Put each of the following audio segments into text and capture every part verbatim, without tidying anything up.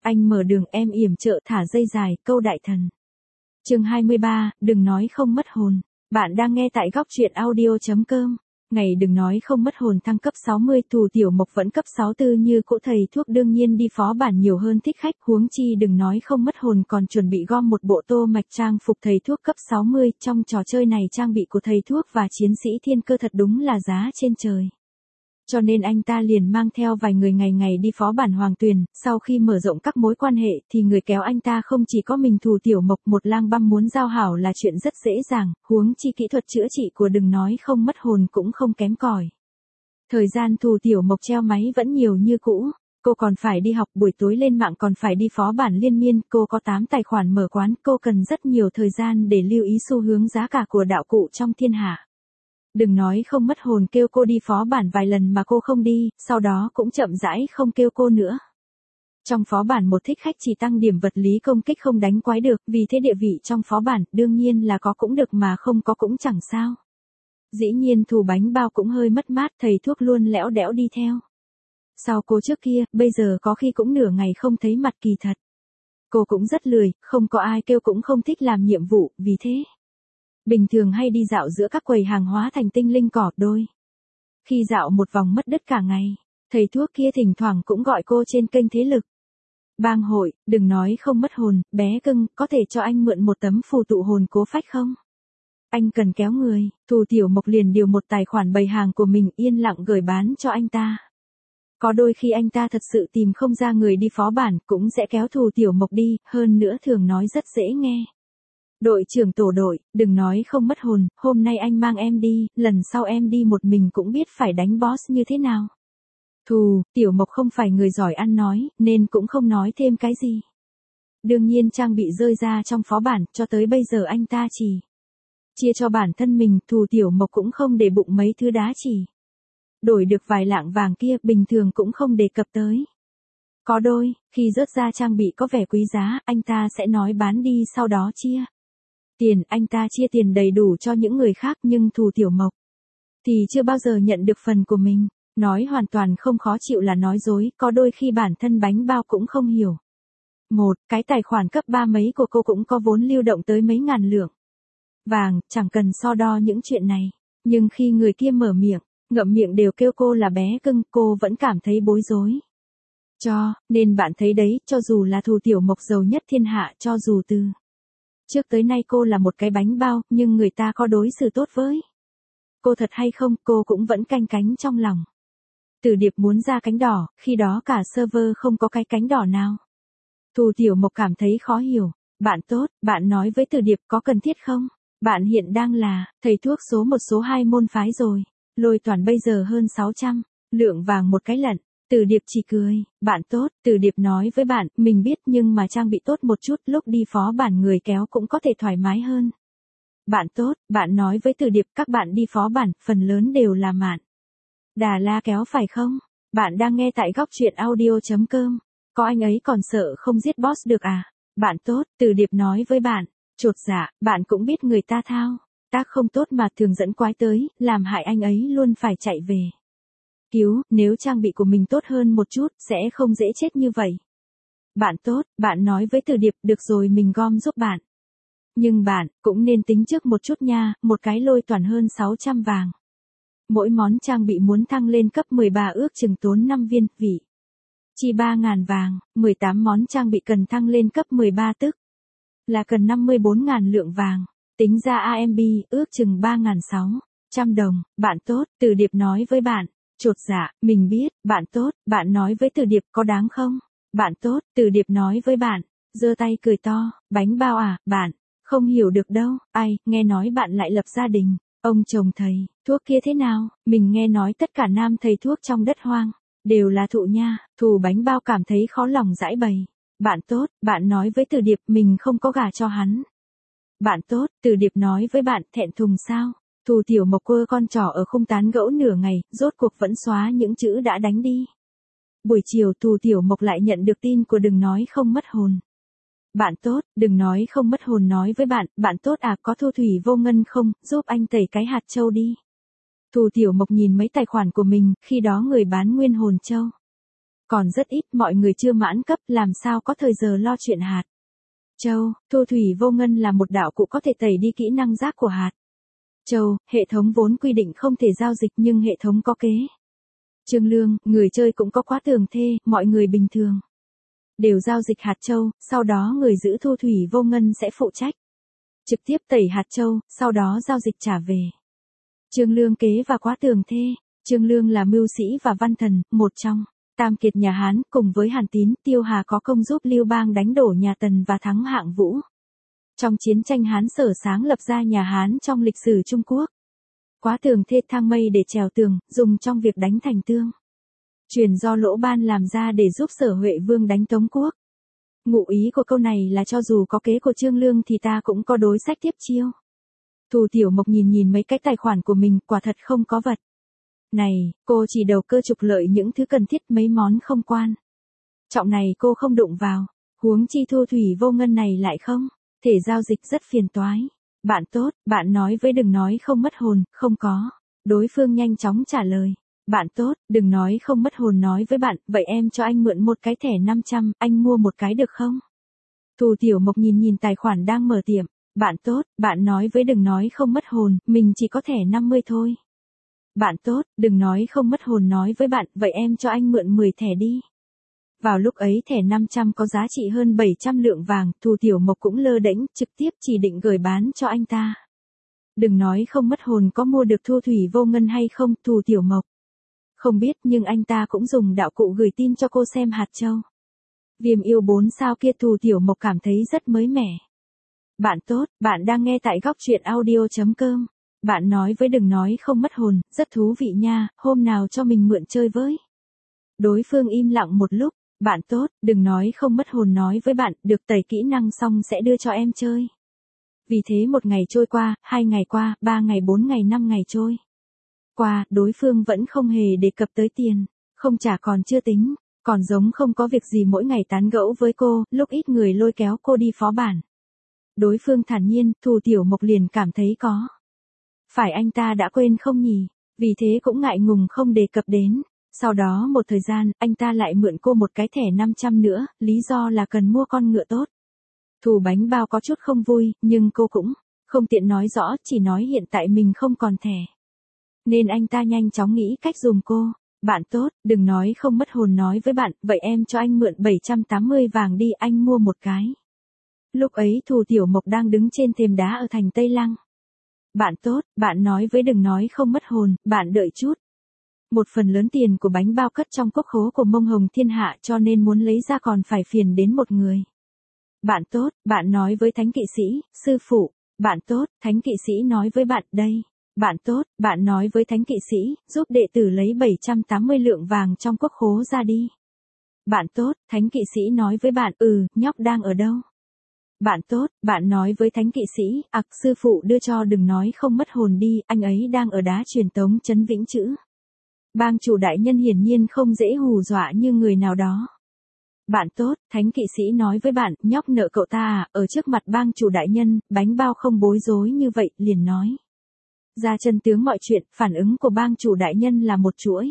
Anh mở đường em yểm trợ thả dây dài, câu đại thần. Chương hai mươi ba, đừng nói không mất hồn. Bạn đang nghe tại góc truyện audio chấm com. Ngày đừng nói không mất hồn thăng cấp sáu mươi, Thù Tiểu Mộc vẫn cấp sáu tư như cỗ, thầy thuốc đương nhiên đi phó bản nhiều hơn thích khách, huống chi đừng nói không mất hồn còn chuẩn bị gom một bộ tô mạch trang phục thầy thuốc cấp sáu mươi, trong trò chơi này trang bị của thầy thuốc và chiến sĩ thiên cơ thật đúng là giá trên trời. Cho nên anh ta liền mang theo vài người ngày ngày đi phó bản Hoàng Tuyền, sau khi mở rộng các mối quan hệ thì người kéo anh ta không chỉ có mình Thù Tiểu Mộc, một lang băm muốn giao hảo là chuyện rất dễ dàng, huống chi kỹ thuật chữa trị của đừng nói không mất hồn cũng không kém cỏi. Thời gian Thù Tiểu Mộc treo máy vẫn nhiều như cũ, cô còn phải đi học, buổi tối lên mạng còn phải đi phó bản liên miên, cô có tám tài khoản mở quán, cô cần rất nhiều thời gian để lưu ý xu hướng giá cả của đạo cụ trong thiên hạ. Đừng nói không mất hồn kêu cô đi phó bản vài lần mà cô không đi, sau đó cũng chậm rãi không kêu cô nữa. Trong phó bản một thích khách chỉ tăng điểm vật lý công kích không đánh quái được, vì thế địa vị trong phó bản đương nhiên là có cũng được mà không có cũng chẳng sao. Dĩ nhiên Thù bánh bao cũng hơi mất mát, thầy thuốc luôn lẽo đẽo đi theo sau cô trước kia, bây giờ có khi cũng nửa ngày không thấy mặt kỳ thật. Cô cũng rất lười, không có ai kêu cũng không thích làm nhiệm vụ, vì thế bình thường hay đi dạo giữa các quầy hàng hóa thành tinh linh cỏ đôi. Khi dạo một vòng mất đứt cả ngày, thầy thuốc kia thỉnh thoảng cũng gọi cô trên kênh thế lực. Bang hội, đừng nói không mất hồn, bé cưng, có thể cho anh mượn một tấm phù tụ hồn cố phách không? Anh cần kéo người, Thù Tiểu Mộc liền điều một tài khoản bày hàng của mình yên lặng gửi bán cho anh ta. Có đôi khi anh ta thật sự tìm không ra người đi phó bản, cũng sẽ kéo Thù Tiểu Mộc đi, hơn nữa thường nói rất dễ nghe. Đội trưởng tổ đội, đừng nói không mất hồn, hôm nay anh mang em đi, lần sau em đi một mình cũng biết phải đánh boss như thế nào. Thù, Tiểu Mộc không phải người giỏi ăn nói, nên cũng không nói thêm cái gì. Đương nhiên trang bị rơi ra trong phó bản, cho tới bây giờ anh ta chỉ chia cho bản thân mình, Thù Tiểu Mộc cũng không để bụng mấy thứ đá chỉ. Đổi được vài lạng vàng kia, bình thường cũng không đề cập tới. Có đôi, khi rớt ra trang bị có vẻ quý giá, anh ta sẽ nói bán đi sau đó chia tiền, anh ta chia tiền đầy đủ cho những người khác, nhưng Thù Tiểu Mộc thì chưa bao giờ nhận được phần của mình. Nói hoàn toàn không khó chịu là nói dối, có đôi khi bản thân bánh bao cũng không hiểu. Một, cái tài khoản cấp ba mấy của cô cũng có vốn lưu động tới mấy ngàn lượng vàng, chẳng cần so đo những chuyện này. Nhưng khi người kia mở miệng, ngậm miệng đều kêu cô là bé cưng, cô vẫn cảm thấy bối rối. Cho, nên bạn thấy đấy, cho dù là Thù Tiểu Mộc giàu nhất thiên hạ, cho dù từ trước tới nay cô là một cái bánh bao, nhưng người ta có đối xử tốt với cô thật hay không, cô cũng vẫn canh cánh trong lòng. Từ Điệp muốn ra cánh đỏ, khi đó cả server không có cái cánh đỏ nào. Thù Tiểu Mộc cảm thấy khó hiểu. Bạn tốt, bạn nói với Từ Điệp có cần thiết không? Bạn hiện đang là thầy thuốc số một số hai môn phái rồi. Lôi toàn bây giờ hơn sáu trăm lượng vàng một cái lận. Từ Điệp chỉ cười. Bạn tốt, Từ Điệp nói với bạn, mình biết nhưng mà trang bị tốt một chút, lúc đi phó bản người kéo cũng có thể thoải mái hơn. Bạn tốt, bạn nói với Từ Điệp các bạn đi phó bản, phần lớn đều là mạn Đà La kéo phải không? Bạn đang nghe tại góc truyện audio chấm com. Có anh ấy còn sợ không giết boss được à? Bạn tốt, Từ Điệp nói với bạn. Chột dạ, bạn cũng biết người ta thao tác không tốt mà thường dẫn quái tới, làm hại anh ấy luôn phải chạy về cứu, nếu trang bị của mình tốt hơn một chút, sẽ không dễ chết như vậy. Bạn tốt, bạn nói với Từ Điệp, được rồi mình gom giúp bạn. Nhưng bạn, cũng nên tính trước một chút nha, một cái lôi toàn hơn sáu trăm vàng. Mỗi món trang bị muốn thăng lên cấp mười ba ước chừng tốn năm viên, vị chi ba ngàn vàng, mười tám món trang bị cần thăng lên cấp mười ba tức là cần năm mươi bốn ngàn lượng vàng, tính ra a em bê ước chừng ba ngàn sáu trăm đồng. Bạn tốt, Từ Điệp nói với bạn. Chột dạ, mình biết, bạn tốt, bạn nói với Từ Điệp có đáng không? Bạn tốt, Từ Điệp nói với bạn, giơ tay cười to, bánh bao à, bạn, không hiểu được đâu, ai, nghe nói bạn lại lập gia đình, ông chồng thầy, thuốc kia thế nào, mình nghe nói tất cả nam thầy thuốc trong đất hoang, đều là thụ nha, Thù bánh bao cảm thấy khó lòng giải bày. Bạn tốt, bạn nói với Từ Điệp mình không có gả cho hắn. Bạn tốt, Từ Điệp nói với bạn, thẹn thùng sao? Thù Tiểu Mộc quơ con trỏ ở khung tán gẫu nửa ngày, rốt cuộc vẫn xóa những chữ đã đánh đi. Buổi chiều Thù Tiểu Mộc lại nhận được tin của đừng nói không mất hồn. Bạn tốt, đừng nói không mất hồn nói với bạn, bạn tốt à, có thu thủy vô ngân không, giúp anh tẩy cái hạt châu đi. Thù Tiểu Mộc nhìn mấy tài khoản của mình, khi đó người bán nguyên hồn châu Còn rất ít, mọi người chưa mãn cấp, làm sao có thời giờ lo chuyện hạt châu. Thu thủy vô ngân là một đạo cụ có thể tẩy đi kỹ năng rác của hạt châu. Hệ thống vốn quy định không thể giao dịch nhưng hệ thống có kế. Trương Lương, người chơi cũng có quá tường thê, mọi người bình thường đều giao dịch hạt châu, sau đó người giữ thu thủy vô ngân sẽ phụ trách trực tiếp tẩy hạt châu, sau đó giao dịch trả về. Trương Lương kế và quá tường thê. Trương Lương là mưu sĩ và văn thần, một trong tam kiệt nhà Hán, cùng với Hàn Tín, Tiêu Hà có công giúp Lưu Bang đánh đổ nhà Tần và thắng Hạng Vũ. Trong chiến tranh Hán Sở sáng lập ra nhà Hán trong lịch sử Trung Quốc. Quá tường thê thang mây để trèo tường, dùng trong việc đánh thành tương. Truyền do Lỗ Ban làm ra để giúp Sở Huệ Vương đánh Tống Quốc. Ngụ ý của câu này là cho dù có kế của Trương Lương thì ta cũng có đối sách tiếp chiêu. Thù Tiểu Mộc nhìn nhìn mấy cái tài khoản của mình, quả thật không có vật này, cô chỉ đầu cơ trục lợi những thứ cần thiết, mấy món không quan trọng này cô không đụng vào. Huống chi thu thủy vô ngân này lại không thể giao dịch, rất phiền toái. Bạn tốt, bạn nói với đừng nói không mất hồn, không có. Đối phương nhanh chóng trả lời. Bạn tốt, đừng nói không mất hồn nói với bạn, vậy em cho anh mượn một cái thẻ năm trăm, anh mua một cái được không? Thù Tiểu Mộc nhìn nhìn tài khoản đang mở tiệm. Bạn tốt, bạn nói với đừng nói không mất hồn, mình chỉ có thẻ năm mươi thôi. Bạn tốt, đừng nói không mất hồn nói với bạn, vậy em cho anh mượn mười thẻ đi. Vào lúc ấy thẻ năm trăm có giá trị hơn bảy trăm lượng vàng, Thù Tiểu Mộc cũng lơ đễnh, trực tiếp chỉ định gửi bán cho anh ta. Đừng nói không mất hồn có mua được thu thủy vô ngân hay không, Thù Tiểu Mộc không biết, nhưng anh ta cũng dùng đạo cụ gửi tin cho cô xem hạt châu. Viêm yêu bốn sao kia, Thù Tiểu Mộc cảm thấy rất mới mẻ. Bạn tốt, bạn đang nghe tại góc truyện audio.com. Bạn nói với đừng nói không mất hồn, rất thú vị nha, hôm nào cho mình mượn chơi với. Đối phương im lặng một lúc. Bạn tốt, đừng nói không mất hồn nói với bạn, được tẩy kỹ năng xong sẽ đưa cho em chơi. Vì thế một ngày trôi qua, hai ngày qua, ba ngày, bốn ngày, năm ngày trôi qua, đối phương vẫn không hề đề cập tới tiền. Không trả còn chưa tính, còn giống không có việc gì mỗi ngày tán gẫu với cô, lúc ít người lôi kéo cô đi phó bản. Đối phương thản nhiên, Thù Tiểu Mộc liền cảm thấy có phải anh ta đã quên không nhỉ, vì thế cũng ngại ngùng không đề cập đến. Sau đó một thời gian, anh ta lại mượn cô một cái thẻ năm trăm nữa, lý do là cần mua con ngựa tốt. Thù Bánh Bao có chút không vui, nhưng cô cũng không tiện nói rõ, chỉ nói hiện tại mình không còn thẻ. Nên anh ta nhanh chóng nghĩ cách dùm cô. Bạn tốt, đừng nói không mất hồn nói với bạn, vậy em cho anh mượn bảy trăm tám mươi vàng đi, anh mua một cái. Lúc ấy Thù Tiểu Mộc đang đứng trên thềm đá ở thành Tây Lăng. Bạn tốt, bạn nói với đừng nói không mất hồn, bạn đợi chút. Một phần lớn tiền của Bánh Bao cất trong cốc khố của Mông Hồng Thiên Hạ cho nên muốn lấy ra còn phải phiền đến một người. Bạn tốt, bạn nói với Thánh Kỵ Sĩ, sư phụ. Bạn tốt, Thánh Kỵ Sĩ nói với bạn, đây. Bạn tốt, bạn nói với Thánh Kỵ Sĩ, giúp đệ tử lấy bảy trăm tám mươi lượng vàng trong cốc khố ra đi. Bạn tốt, Thánh Kỵ Sĩ nói với bạn, ừ, nhóc đang ở đâu? Bạn tốt, bạn nói với Thánh Kỵ Sĩ, ặc sư phụ đưa cho đừng nói không mất hồn đi, anh ấy đang ở đá truyền tống trấn Vĩnh Chữ. Bang chủ đại nhân hiển nhiên không dễ hù dọa như người nào đó. Bạn tốt, Thánh Kỵ Sĩ nói với bạn, nhóc nợ cậu ta à, ở trước mặt bang chủ đại nhân, Bánh Bao không bối rối như vậy, liền nói ra chân tướng mọi chuyện, phản ứng của bang chủ đại nhân là một chuỗi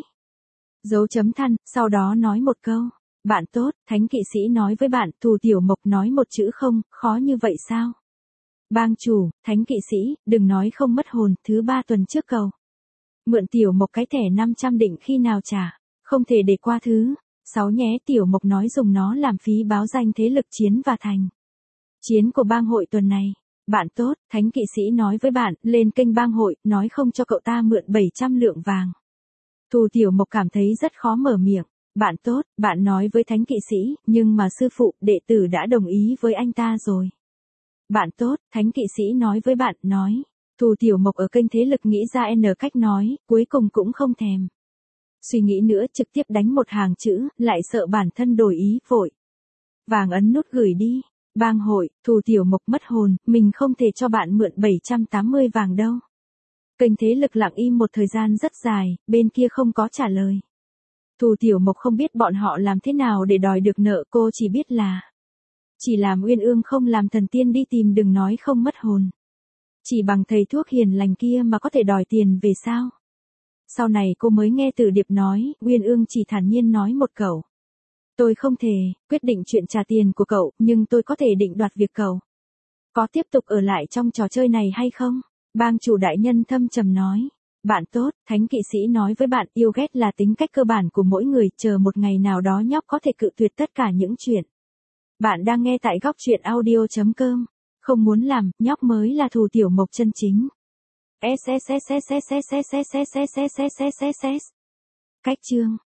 dấu chấm than, sau đó nói một câu. Bạn tốt, Thánh Kỵ Sĩ nói với bạn, Thù Tiểu Mộc nói một chữ không, khó như vậy sao? Bang chủ, Thánh Kỵ Sĩ, đừng nói không mất hồn, thứ ba tuần trước cầu. Mượn Tiểu Mộc cái thẻ năm trăm định khi nào trả, không thể để qua thứ sáu nhé. Tiểu Mộc nói dùng nó làm phí báo danh thế lực chiến và thành chiến của bang hội tuần này. Bạn tốt, Thánh Kỵ Sĩ nói với bạn, lên kênh bang hội, nói không cho cậu ta mượn bảy trăm lượng vàng. Thù Tiểu Mộc cảm thấy rất khó mở miệng. Bạn tốt, bạn nói với Thánh Kỵ Sĩ, nhưng mà sư phụ, đệ tử đã đồng ý với anh ta rồi. Bạn tốt, Thánh Kỵ Sĩ nói với bạn, nói. Thù Tiểu Mộc ở kênh thế lực nghĩ ra n cách nói, cuối cùng cũng không thèm suy nghĩ nữa, trực tiếp đánh một hàng chữ, lại sợ bản thân đổi ý, vội vàng ấn nút gửi đi. Bang hội, Thù Tiểu Mộc mất hồn, mình không thể cho bạn mượn bảy trăm tám mươi vàng đâu. Kênh thế lực lặng im một thời gian rất dài, bên kia không có trả lời. Thù Tiểu Mộc không biết bọn họ làm thế nào để đòi được nợ, cô chỉ biết là chỉ làm Uyên Ương không làm thần tiên đi tìm đừng nói không mất hồn. Chỉ bằng thầy thuốc hiền lành kia mà có thể đòi tiền về sao? Sau này cô mới nghe Từ Điệp nói, Uyên Ương chỉ thản nhiên nói một câu. Tôi không thể quyết định chuyện trả tiền của cậu, nhưng tôi có thể định đoạt việc cậu có tiếp tục ở lại trong trò chơi này hay không. Bang chủ đại nhân thâm trầm nói. Bạn tốt, thánh kỵ sĩ nói với bạn, yêu ghét là tính cách cơ bản của mỗi người, chờ một ngày nào đó nhóc có thể cự tuyệt tất cả những chuyện. Bạn đang nghe tại góc truyện audio chấm com. Không muốn làm, nhóc mới là thù tiểu mộc chân chính. Cách chương